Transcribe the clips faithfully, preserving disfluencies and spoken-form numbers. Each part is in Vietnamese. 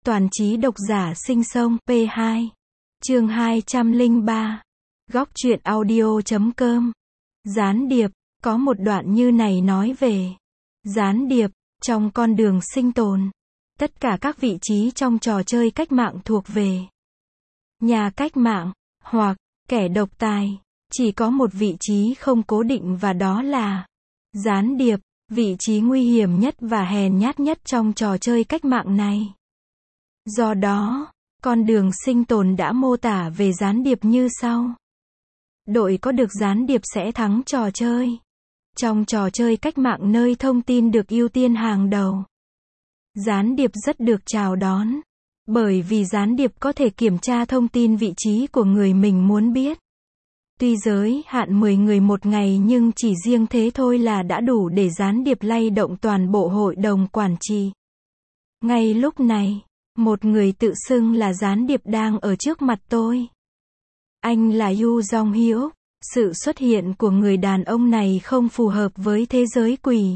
Toàn trí độc giả sinh sông P hai. Chương hai trăm lẻ ba. Góc truyện audio chấm com. Gián điệp, có một đoạn như này nói về gián điệp trong con đường sinh tồn. Tất cả các vị trí trong trò chơi cách mạng thuộc về nhà cách mạng hoặc kẻ độc tài. Chỉ có một vị trí không cố định và đó là gián điệp, vị trí nguy hiểm nhất và hèn nhát nhất trong trò chơi cách mạng này. Do đó, con đường sinh tồn đã mô tả về gián điệp như sau. Đội có được gián điệp sẽ thắng trò chơi. Trong trò chơi cách mạng nơi thông tin được ưu tiên hàng đầu, gián điệp rất được chào đón, bởi vì gián điệp có thể kiểm tra thông tin vị trí của người mình muốn biết. Tuy giới hạn mười người một ngày nhưng chỉ riêng thế thôi là đã đủ để gián điệp lay động toàn bộ hội đồng quản trị. Ngay lúc này, một người tự xưng là gián điệp đang ở trước mặt tôi. Anh là Yu Jong Hyuk. Sự xuất hiện của người đàn ông này không phù hợp với thế giới quỷ.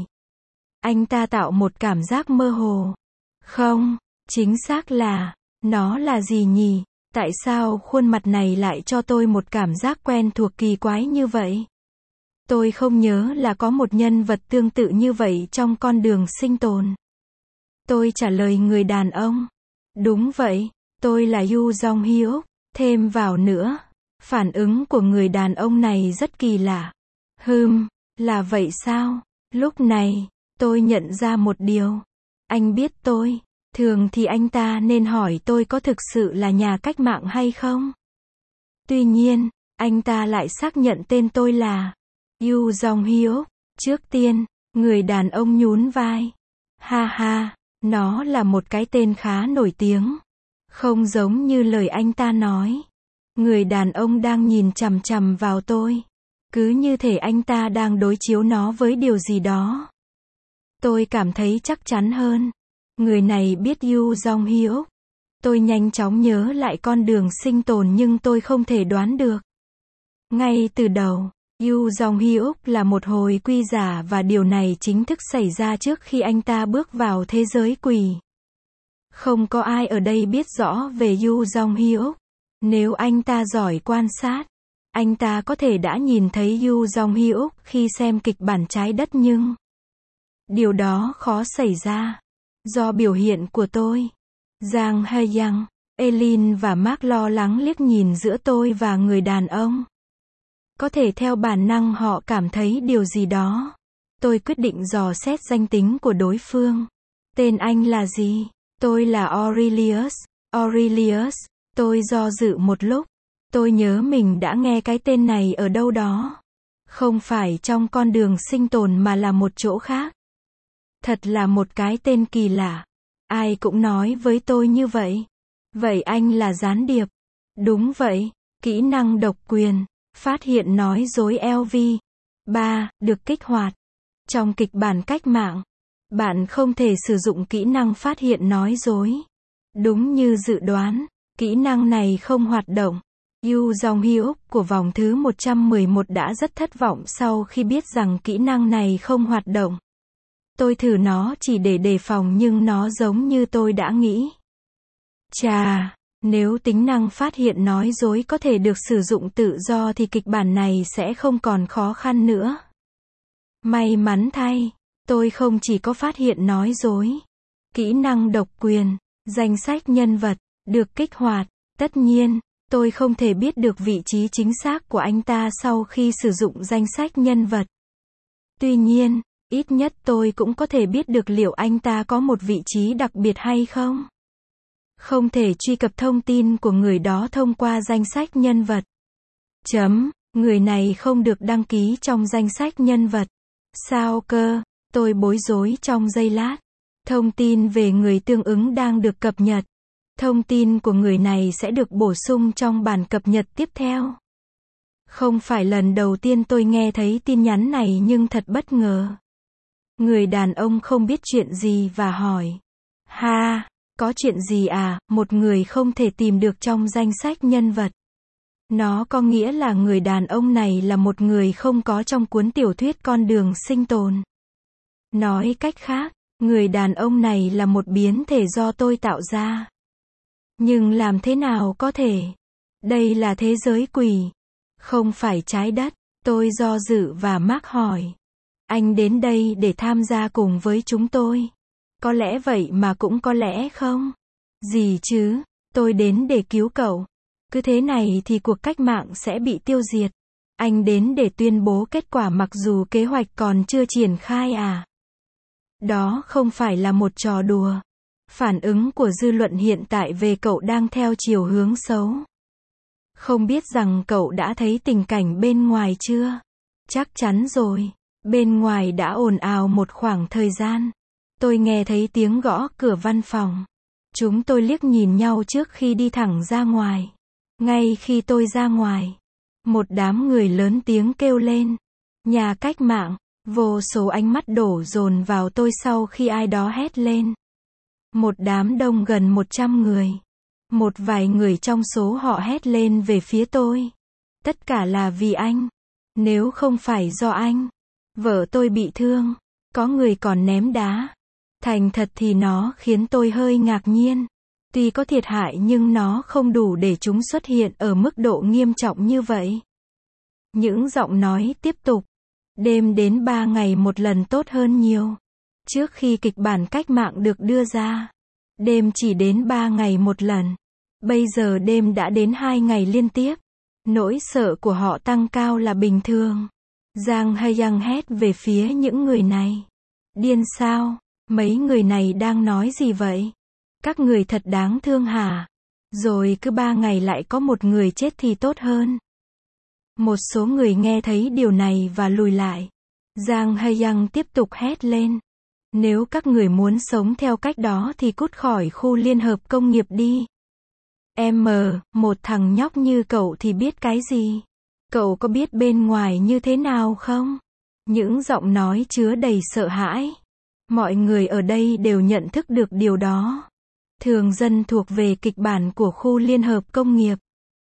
Anh ta tạo một cảm giác mơ hồ. Không, chính xác là, nó là gì nhỉ? Tại sao khuôn mặt này lại cho tôi một cảm giác quen thuộc kỳ quái như vậy? Tôi không nhớ là có một nhân vật tương tự như vậy trong con đường sinh tồn. Tôi trả lời người đàn ông. Đúng vậy, tôi là Yu Jong Hyuk. Thêm vào nữa, phản ứng của người đàn ông này rất kỳ lạ. Hừm, là vậy sao? Lúc này, tôi nhận ra một điều. Anh biết tôi. Thường thì anh ta nên hỏi tôi có thực sự là nhà cách mạng hay không? Tuy nhiên, anh ta lại xác nhận tên tôi là Yu Jong Hyuk. Trước tiên, người đàn ông nhún vai. Ha ha, nó là một cái tên khá nổi tiếng. Không giống như lời anh ta nói. Người đàn ông đang nhìn chằm chằm vào tôi. Cứ như thể anh ta đang đối chiếu nó với điều gì đó. Tôi cảm thấy chắc chắn hơn. Người này biết Yu Jong Hyuk. Tôi nhanh chóng nhớ lại con đường sinh tồn nhưng tôi không thể đoán được. Ngay từ đầu, Yu Jong Hyuk là một hồi quy giả và điều này chính thức xảy ra trước khi anh ta bước vào thế giới quỷ. Không có ai ở đây biết rõ về Yu Jong Hyuk. Nếu anh ta giỏi quan sát, anh ta có thể đã nhìn thấy Yu Jong Hyuk khi xem kịch bản Trái Đất nhưng điều đó khó xảy ra. Do biểu hiện của tôi, Jang Hae-young, Elin và Mark lo lắng liếc nhìn giữa tôi và người đàn ông. Có thể theo bản năng họ cảm thấy điều gì đó. Tôi quyết định dò xét danh tính của đối phương. Tên anh là gì? Tôi là Aurelius. Aurelius. Tôi do dự một lúc. Tôi nhớ mình đã nghe cái tên này ở đâu đó. Không phải trong con đường sinh tồn mà là một chỗ khác. Thật là một cái tên kỳ lạ. Ai cũng nói với tôi như vậy. Vậy anh là gián điệp. Đúng vậy. Kỹ năng độc quyền. Phát hiện nói dối L V. ba. Được kích hoạt. Trong kịch bản cách mạng, bạn không thể sử dụng kỹ năng phát hiện nói dối. Đúng như dự đoán, kỹ năng này không hoạt động. Yu Jong Hyuk của vòng thứ một trăm mười một đã rất thất vọng sau khi biết rằng kỹ năng này không hoạt động. Tôi thử nó chỉ để đề phòng nhưng nó giống như tôi đã nghĩ. Chà, nếu tính năng phát hiện nói dối có thể được sử dụng tự do thì kịch bản này sẽ không còn khó khăn nữa. May mắn thay, tôi không chỉ có phát hiện nói dối. Kỹ năng độc quyền, danh sách nhân vật, được kích hoạt. Tất nhiên, tôi không thể biết được vị trí chính xác của anh ta sau khi sử dụng danh sách nhân vật. Tuy nhiên, ít nhất tôi cũng có thể biết được liệu anh ta có một vị trí đặc biệt hay không. Không thể truy cập thông tin của người đó thông qua danh sách nhân vật. Chấm, người này không được đăng ký trong danh sách nhân vật. Sao cơ? Tôi bối rối trong giây lát. Thông tin về người tương ứng đang được cập nhật. Thông tin của người này sẽ được bổ sung trong bản cập nhật tiếp theo. Không phải lần đầu tiên tôi nghe thấy tin nhắn này nhưng thật bất ngờ. Người đàn ông không biết chuyện gì và hỏi. Ha, có chuyện gì à? Một người không thể tìm được trong danh sách nhân vật. Nó có nghĩa là người đàn ông này là một người không có trong cuốn tiểu thuyết Con đường sinh tồn. Nói cách khác, người đàn ông này là một biến thể do tôi tạo ra. Nhưng làm thế nào có thể? Đây là thế giới quỷ, không phải trái đất. Tôi do dự và Mark hỏi. Anh đến đây để tham gia cùng với chúng tôi. Có lẽ vậy mà cũng có lẽ không. Gì chứ, tôi đến để cứu cậu. Cứ thế này thì cuộc cách mạng sẽ bị tiêu diệt. Anh đến để tuyên bố kết quả mặc dù kế hoạch còn chưa triển khai à? Đó không phải là một trò đùa. Phản ứng của dư luận hiện tại về cậu đang theo chiều hướng xấu. Không biết rằng cậu đã thấy tình cảnh bên ngoài chưa? Chắc chắn rồi. Bên ngoài đã ồn ào một khoảng thời gian. Tôi nghe thấy tiếng gõ cửa văn phòng. Chúng tôi liếc nhìn nhau trước khi đi thẳng ra ngoài. Ngay khi tôi ra ngoài, một đám người lớn tiếng kêu lên. Nhà cách mạng. Vô số ánh mắt đổ dồn vào tôi sau khi ai đó hét lên. Một đám đông gần một trăm người. Một vài người trong số họ hét lên về phía tôi. Tất cả là vì anh. Nếu không phải do anh, vợ tôi bị thương. Có người còn ném đá. Thành thật thì nó khiến tôi hơi ngạc nhiên. Tuy có thiệt hại nhưng nó không đủ để chúng xuất hiện ở mức độ nghiêm trọng như vậy. Những giọng nói tiếp tục. Đêm đến ba ngày một lần tốt hơn nhiều. Trước khi kịch bản cách mạng được đưa ra, đêm chỉ đến ba ngày một lần. Bây giờ đêm đã đến hai ngày liên tiếp. Nỗi sợ của họ tăng cao là bình thường. Giang Hae-young hét về phía những người này. Điên sao? Mấy người này đang nói gì vậy? Các người thật đáng thương hả? Rồi cứ ba ngày lại có một người chết thì tốt hơn. Một số người nghe thấy điều này và lùi lại. Giang Hae-young tiếp tục hét lên. Nếu các người muốn sống theo cách đó thì cút khỏi khu liên hợp công nghiệp đi. Em, một thằng nhóc như cậu thì biết cái gì? Cậu có biết bên ngoài như thế nào không? Những giọng nói chứa đầy sợ hãi. Mọi người ở đây đều nhận thức được điều đó. Thường dân thuộc về kịch bản của khu liên hợp công nghiệp.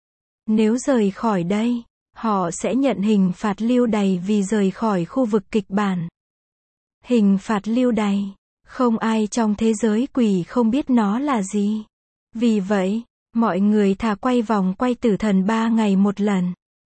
Nếu rời khỏi đây, họ sẽ nhận hình phạt lưu đày vì rời khỏi khu vực kịch bản. Hình phạt lưu đày. Không ai trong thế giới quỷ không biết nó là gì. Vì vậy, mọi người thà quay vòng quay tử thần ba ngày một lần.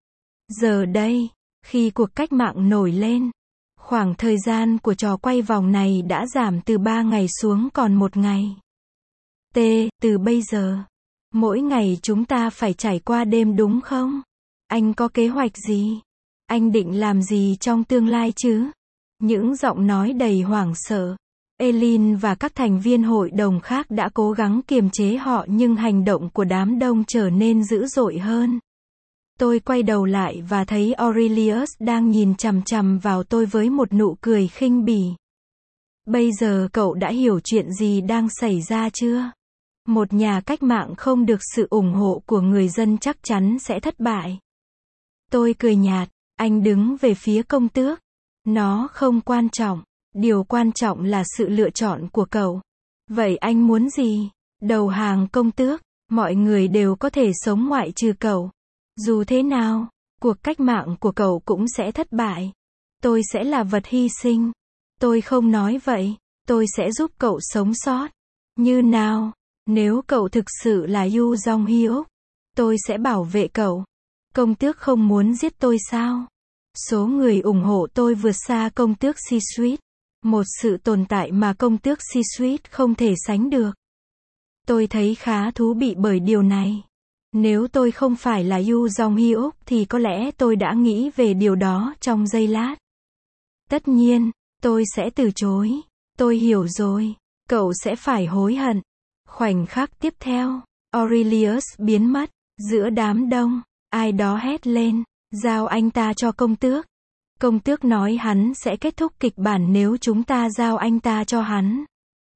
Giờ đây, khi cuộc cách mạng nổi lên, khoảng thời gian của trò quay vòng này đã giảm từ ba ngày xuống còn một ngày. T, từ bây giờ, mỗi ngày chúng ta phải trải qua đêm đúng không? Anh có kế hoạch gì? Anh định làm gì trong tương lai chứ? Những giọng nói đầy hoảng sợ. Eileen và các thành viên hội đồng khác đã cố gắng kiềm chế họ nhưng hành động của đám đông trở nên dữ dội hơn. Tôi quay đầu lại và thấy Aurelius đang nhìn chằm chằm vào tôi với một nụ cười khinh bỉ. Bây giờ cậu đã hiểu chuyện gì đang xảy ra chưa? Một nhà cách mạng không được sự ủng hộ của người dân chắc chắn sẽ thất bại. Tôi cười nhạt, anh đứng về phía công tước. Nó không quan trọng. Điều quan trọng là sự lựa chọn của cậu. Vậy anh muốn gì? Đầu hàng công tước. Mọi người đều có thể sống ngoại trừ cậu. Dù thế nào, cuộc cách mạng của cậu cũng sẽ thất bại. Tôi sẽ là vật hy sinh. Tôi không nói vậy. Tôi sẽ giúp cậu sống sót. Như nào? Nếu cậu thực sự là Yu Jong-hyuk, tôi sẽ bảo vệ cậu. Công tước không muốn giết tôi sao? Số người ủng hộ tôi vượt xa công tước C-suite. Một sự tồn tại mà công tước C-suite không thể sánh được. Tôi thấy khá thú vị bởi điều này. Nếu tôi không phải là Yu Jong-hyuk thì có lẽ tôi đã nghĩ về điều đó trong giây lát. Tất nhiên, tôi sẽ từ chối. Tôi hiểu rồi. Cậu sẽ phải hối hận. Khoảnh khắc tiếp theo, Aurelius biến mất. Giữa đám đông, ai đó hét lên, giao anh ta cho công tước. Công tước nói hắn sẽ kết thúc kịch bản nếu chúng ta giao anh ta cho hắn.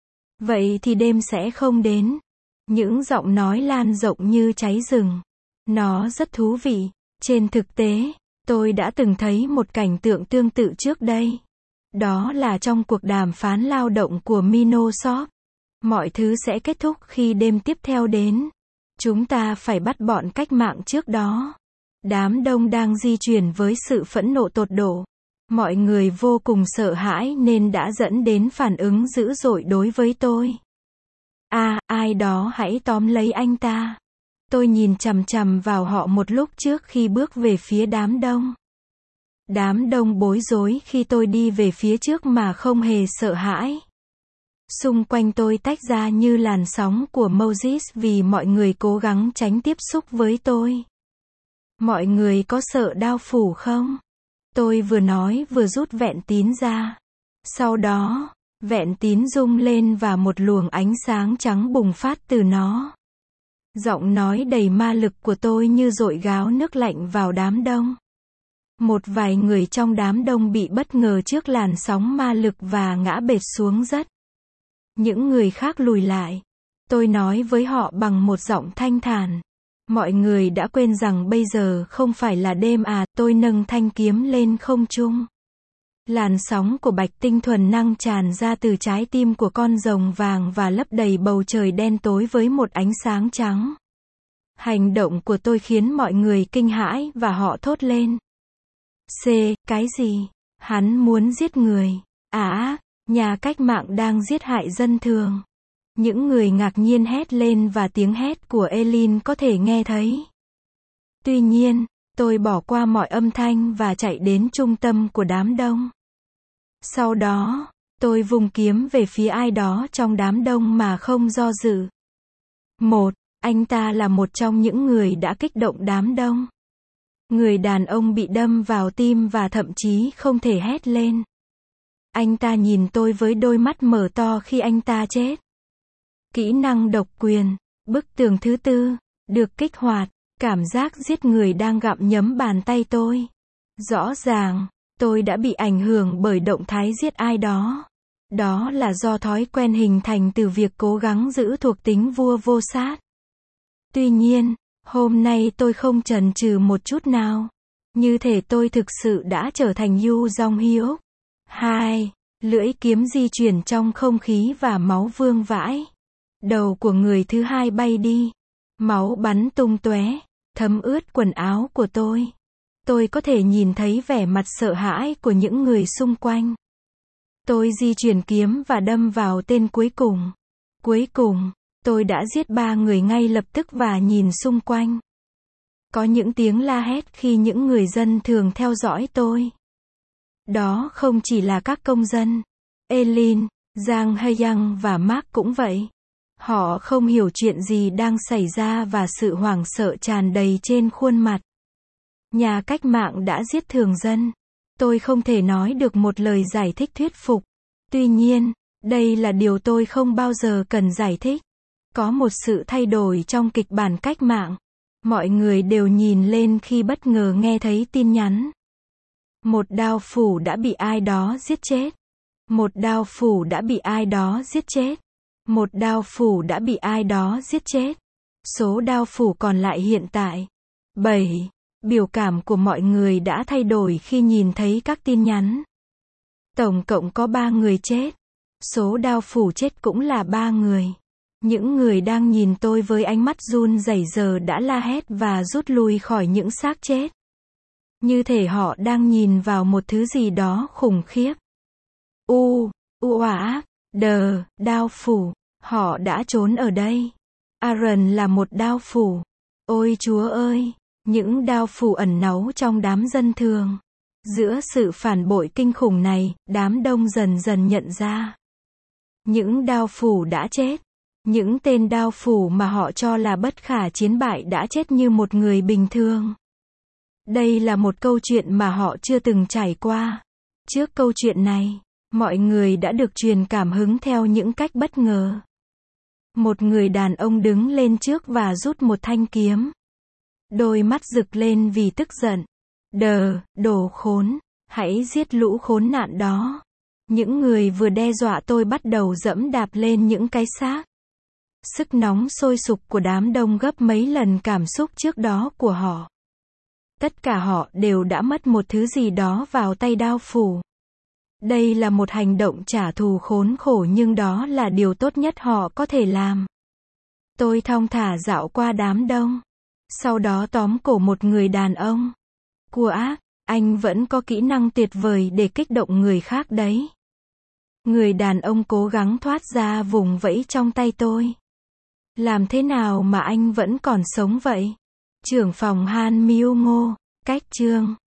Vậy thì đêm sẽ không đến. Những giọng nói lan rộng như cháy rừng. Nó rất thú vị. Trên thực tế, tôi đã từng thấy một cảnh tượng tương tự trước đây. Đó là trong cuộc đàm phán lao động của Microsoft. Mọi thứ sẽ kết thúc khi đêm tiếp theo đến. Chúng ta phải bắt bọn cách mạng trước đó. Đám đông đang di chuyển với sự phẫn nộ tột độ. Mọi người vô cùng sợ hãi nên đã dẫn đến phản ứng dữ dội đối với tôi. À, ai đó hãy tóm lấy anh ta. Tôi nhìn chằm chằm vào họ một lúc trước khi bước về phía đám đông. Đám đông bối rối khi tôi đi về phía trước mà không hề sợ hãi. Xung quanh tôi tách ra như làn sóng của Moses vì mọi người cố gắng tránh tiếp xúc với tôi. Mọi người có sợ đao phủ không? Tôi vừa nói vừa rút vẹn tín ra. Sau đó, vẹn tín rung lên và một luồng ánh sáng trắng bùng phát từ nó. Giọng nói đầy ma lực của tôi như dội gáo nước lạnh vào đám đông. Một vài người trong đám đông bị bất ngờ trước làn sóng ma lực và ngã bệt xuống đất. Những người khác lùi lại. Tôi nói với họ bằng một giọng thanh thản. Mọi người đã quên rằng bây giờ không phải là đêm à, tôi nâng thanh kiếm lên không trung. Làn sóng của bạch tinh thuần năng tràn ra từ trái tim của con rồng vàng và lấp đầy bầu trời đen tối với một ánh sáng trắng. Hành động của tôi khiến mọi người kinh hãi và họ thốt lên. C, cái gì? Hắn muốn giết người. À, nhà cách mạng đang giết hại dân thường. Những người ngạc nhiên hét lên và tiếng hét của Eileen có thể nghe thấy. Tuy nhiên, tôi bỏ qua mọi âm thanh và chạy đến trung tâm của đám đông. Sau đó, tôi vung kiếm về phía ai đó trong đám đông mà không do dự. Một, anh ta là một trong những người đã kích động đám đông. Người đàn ông bị đâm vào tim và thậm chí không thể hét lên. Anh ta nhìn tôi với đôi mắt mở to khi anh ta chết. Kỹ năng độc quyền, bức tường thứ tư, được kích hoạt, cảm giác giết người đang gặm nhấm bàn tay tôi. Rõ ràng, tôi đã bị ảnh hưởng bởi động thái giết ai đó. Đó là do thói quen hình thành từ việc cố gắng giữ thuộc tính vua vô sát. Tuy nhiên, hôm nay tôi không chần chừ một chút nào. Như thể tôi thực sự đã trở thành Yu Jong Hyuk. Hai, lưỡi kiếm di chuyển trong không khí và máu vương vãi. Đầu của người thứ hai bay đi. Máu bắn tung tóe, thấm ướt quần áo của tôi. Tôi có thể nhìn thấy vẻ mặt sợ hãi của những người xung quanh. Tôi di chuyển kiếm và đâm vào tên cuối cùng. Cuối cùng, tôi đã giết ba người ngay lập tức và nhìn xung quanh. Có những tiếng la hét khi những người dân thường theo dõi tôi. Đó không chỉ là các công dân. Eileen, Jang Hae-young và Mark cũng vậy. Họ không hiểu chuyện gì đang xảy ra và sự hoảng sợ tràn đầy trên khuôn mặt. Nhà cách mạng đã giết thường dân. Tôi không thể nói được một lời giải thích thuyết phục. Tuy nhiên, đây là điều tôi không bao giờ cần giải thích. Có một sự thay đổi trong kịch bản cách mạng. Mọi người đều nhìn lên khi bất ngờ nghe thấy tin nhắn. Một đao phủ đã bị ai đó giết chết. Một đao phủ đã bị ai đó giết chết. Một đao phủ đã bị ai đó giết chết. Số đao phủ còn lại hiện tại. bảy. Biểu cảm của mọi người đã thay đổi khi nhìn thấy các tin nhắn. Tổng cộng có ba người chết. Số đao phủ chết cũng là ba người. Những người đang nhìn tôi với ánh mắt run rẩy giờ đã la hét và rút lui khỏi những xác chết. Như thể họ đang nhìn vào một thứ gì đó khủng khiếp. U, u ả, đờ, đao phủ. Họ đã trốn ở đây. Aaron là một đao phủ. Ôi Chúa ơi, những đao phủ ẩn náu trong đám dân thường. Giữa sự phản bội kinh khủng này, đám đông dần dần nhận ra. Những đao phủ đã chết. Những tên đao phủ mà họ cho là bất khả chiến bại đã chết như một người bình thường. Đây là một câu chuyện mà họ chưa từng trải qua. Trước câu chuyện này, mọi người đã được truyền cảm hứng theo những cách bất ngờ. Một người đàn ông đứng lên trước và rút một thanh kiếm. Đôi mắt rực lên vì tức giận. Đờ, đồ khốn, hãy giết lũ khốn nạn đó. Những người vừa đe dọa tôi bắt đầu dẫm đạp lên những cái xác. Sức nóng sôi sục của đám đông gấp mấy lần cảm xúc trước đó của họ. Tất cả họ đều đã mất một thứ gì đó vào tay đao phủ. Đây là một hành động trả thù khốn khổ nhưng đó là điều tốt nhất họ có thể làm. Tôi thong thả dạo qua đám đông. Sau đó tóm cổ một người đàn ông. Cua ác, anh vẫn có kỹ năng tuyệt vời để kích động người khác đấy. Người đàn ông cố gắng thoát ra vùng vẫy trong tay tôi. Làm thế nào mà anh vẫn còn sống vậy? Trưởng phòng Han Mưu Ngô, cách chương